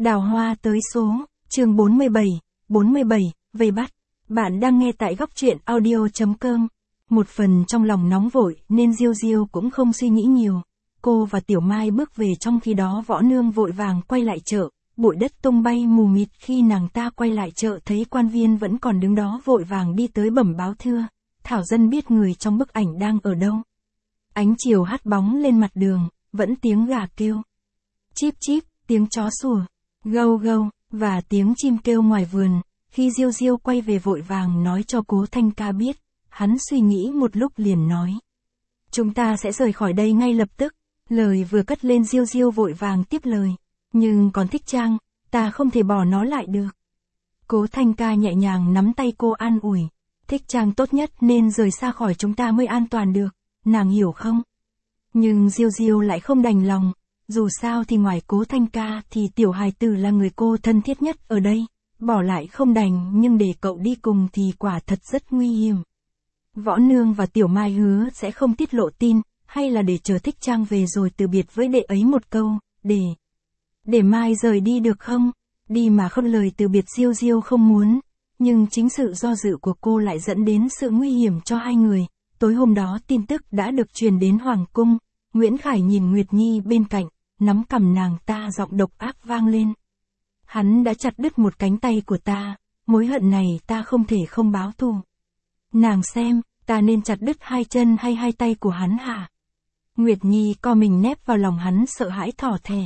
Đào hoa tới số, chương 47, vây bắt. Bạn đang nghe tại góc truyện audio.com. Một phần trong lòng nóng vội nên Diêu Diêu cũng không suy nghĩ nhiều. Cô và Tiểu Mai bước về trong khi đó Võ Nương vội vàng quay lại chợ. Bụi đất tung bay mù mịt khi nàng ta quay lại chợ thấy quan viên vẫn còn đứng đó vội vàng đi tới bẩm báo thưa. Thảo dân biết người trong bức ảnh đang ở đâu. Ánh chiều hắt bóng lên mặt đường, vẫn tiếng gà kêu. Chíp chíp, tiếng chó sủa, gâu gâu, và tiếng chim kêu ngoài vườn. Khi Diêu Diêu quay về vội vàng nói cho Cố Thanh Ca biết, hắn suy nghĩ một lúc liền nói. Chúng ta sẽ rời khỏi đây ngay lập tức. Lời vừa cất lên Diêu Diêu vội vàng tiếp lời. Nhưng còn Thích Trang, ta không thể bỏ nó lại được. Cố Thanh Ca nhẹ nhàng nắm tay cô an ủi. Thích Trang tốt nhất nên rời xa khỏi chúng ta mới an toàn được, nàng hiểu không? Nhưng Diêu Diêu lại không đành lòng. Dù sao thì ngoài Cố Thanh Ca thì Tiểu hài tử là người cô thân thiết nhất ở đây. Bỏ lại không đành nhưng để cậu đi cùng thì quả thật rất nguy hiểm. Võ Nương và Tiểu Mai hứa sẽ không tiết lộ tin, hay là để chờ Thích Trang về rồi từ biệt với đệ ấy một câu, để Mai rời đi được không? Đi mà không lời từ biệt Diêu Diêu không muốn, nhưng chính sự do dự của cô lại dẫn đến sự nguy hiểm cho hai người. Tối hôm đó tin tức đã được truyền đến Hoàng cung, Nguyễn Khải nhìn Nguyệt Nhi bên cạnh, nắm cằm nàng ta giọng độc ác vang lên. Hắn đã chặt đứt một cánh tay của ta, mối hận này ta không thể không báo thù. Nàng xem, ta nên chặt đứt hai chân hay hai tay của hắn hả? Nguyệt Nhi co mình nép vào lòng hắn sợ hãi thỏ thẻ.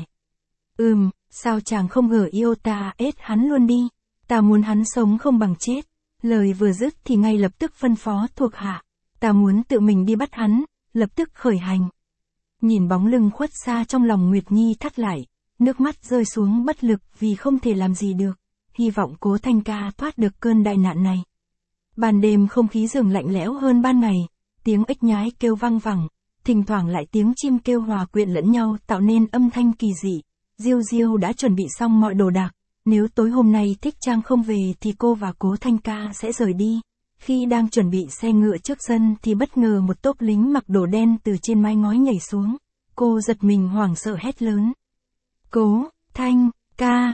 Sao chàng không ngờ yêu ta ết hắn luôn đi, ta muốn hắn sống không bằng chết. Lời vừa dứt thì ngay lập tức phân phó thuộc hạ, ta muốn tự mình đi bắt hắn, lập tức khởi hành. Nhìn bóng lưng khuất xa trong lòng Nguyệt Nhi thắt lại, nước mắt rơi xuống bất lực vì không thể làm gì được, hy vọng Cố Thanh Ca thoát được cơn đại nạn này. Ban đêm không khí rừng lạnh lẽo hơn ban ngày, tiếng ếch nhái kêu vang vẳng, thỉnh thoảng lại tiếng chim kêu hòa quyện lẫn nhau tạo nên âm thanh kỳ dị. Diêu Diêu đã chuẩn bị xong mọi đồ đạc, nếu tối hôm nay Thích Trang không về thì cô và Cố Thanh Ca sẽ rời đi. Khi đang chuẩn bị xe ngựa trước sân thì bất ngờ một tốp lính mặc đồ đen từ trên mái ngói nhảy xuống, cô giật mình hoảng sợ hét lớn. Cố Thanh Ca,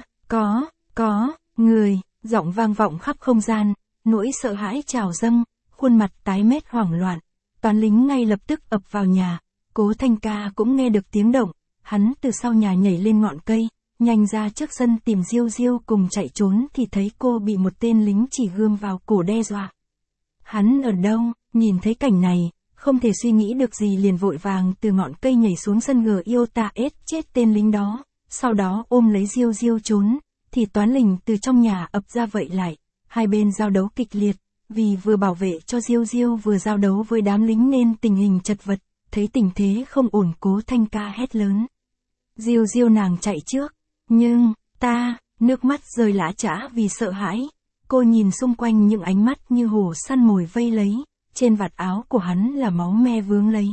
có, người, giọng vang vọng khắp không gian, nỗi sợ hãi trào dâng, khuôn mặt tái mét hoảng loạn. Toán lính ngay lập tức ập vào nhà, Cố Thanh Ca cũng nghe được tiếng động, hắn từ sau nhà nhảy lên ngọn cây, nhanh ra trước sân tìm Diêu Diêu cùng chạy trốn thì thấy cô bị một tên lính chỉ gươm vào cổ đe dọa. Hắn ở đâu? Nhìn thấy cảnh này, không thể suy nghĩ được gì liền vội vàng từ ngọn cây nhảy xuống sân gờ yêu ta ết chết tên lính đó, sau đó ôm lấy Diêu Diêu trốn, thì Toán Lình từ trong nhà ập ra vậy lại, hai bên giao đấu kịch liệt, vì vừa bảo vệ cho Diêu Diêu vừa giao đấu với đám lính nên tình hình chật vật, thấy tình thế không ổn Cố Thanh Ca hét lớn. Diêu Diêu nàng chạy trước, nhưng, nước mắt rơi lã chã vì sợ hãi. Cô nhìn xung quanh những ánh mắt như hổ săn mồi vây lấy, trên vạt áo của hắn là máu me vướng lấy.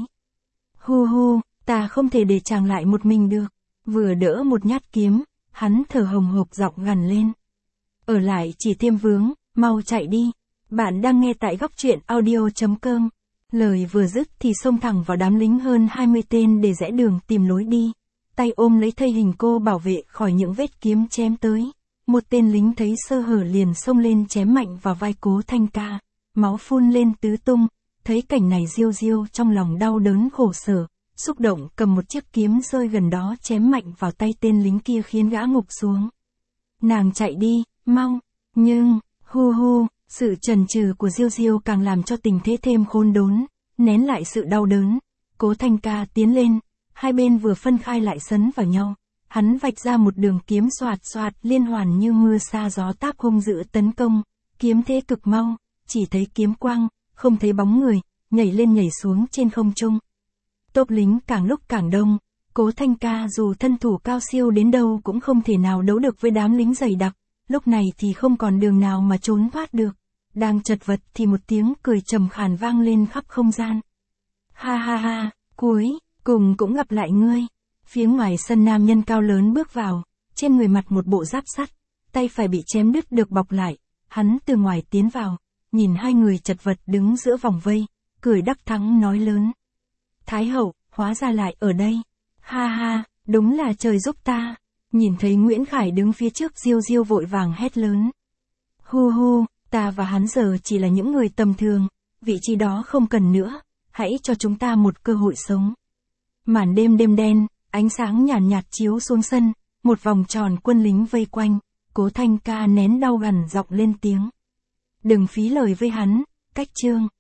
Hu, ta không thể để chàng lại một mình được. Vừa đỡ một nhát kiếm, hắn thở hồng hộc giọng gằn lên. Ở lại chỉ thêm vướng, mau chạy đi. Bạn đang nghe tại góc truyện audio.com. Lời vừa dứt thì xông thẳng vào đám lính hơn 20 tên để rẽ đường tìm lối đi. Tay ôm lấy thây hình cô bảo vệ khỏi những vết kiếm chém tới. Một tên lính thấy sơ hở liền xông lên chém mạnh vào vai Cố Thanh Ca, máu phun lên tứ tung. Thấy cảnh này Diêu Diêu trong lòng đau đớn khổ sở, xúc động cầm một chiếc kiếm rơi gần đó chém mạnh vào tay tên lính kia khiến gã ngục xuống. Nàng chạy đi, mau, nhưng, sự chần chừ của Diêu Diêu càng làm cho tình thế thêm khốn đốn, nén lại sự đau đớn. Cố Thanh Ca tiến lên, hai bên vừa phân khai lại sấn vào nhau. Hắn vạch ra một đường kiếm xoạt liên hoàn như mưa sa gió táp hung dữ tấn công, kiếm thế cực mau, chỉ thấy kiếm quang, không thấy bóng người, nhảy lên nhảy xuống trên không trung. Tốp lính càng lúc càng đông, Cố Thanh Ca dù thân thủ cao siêu đến đâu cũng không thể nào đấu được với đám lính dày đặc, lúc này thì không còn đường nào mà trốn thoát được. Đang chật vật thì một tiếng cười trầm khàn vang lên khắp không gian. Ha, cuối cùng cũng gặp lại ngươi. Phía ngoài sân nam nhân cao lớn bước vào, trên người mặc một bộ giáp sắt, tay phải bị chém đứt được bọc lại, hắn từ ngoài tiến vào, nhìn hai người chật vật đứng giữa vòng vây, cười đắc thắng nói lớn. Thái hậu, hóa ra lại ở đây. Ha, đúng là trời giúp ta. Nhìn thấy Nguyễn Khải đứng phía trước Diêu Diêu vội vàng hét lớn. Hu hu, ta và hắn giờ chỉ là những người tầm thường, vị trí đó không cần nữa, hãy cho chúng ta một cơ hội sống. Màn đêm đêm đen, ánh sáng nhàn nhạt chiếu xuống sân, một vòng tròn quân lính vây quanh, Cố Thanh Ca nén đau gằn giọng lên tiếng. Đừng phí lời với hắn, Cách Trương.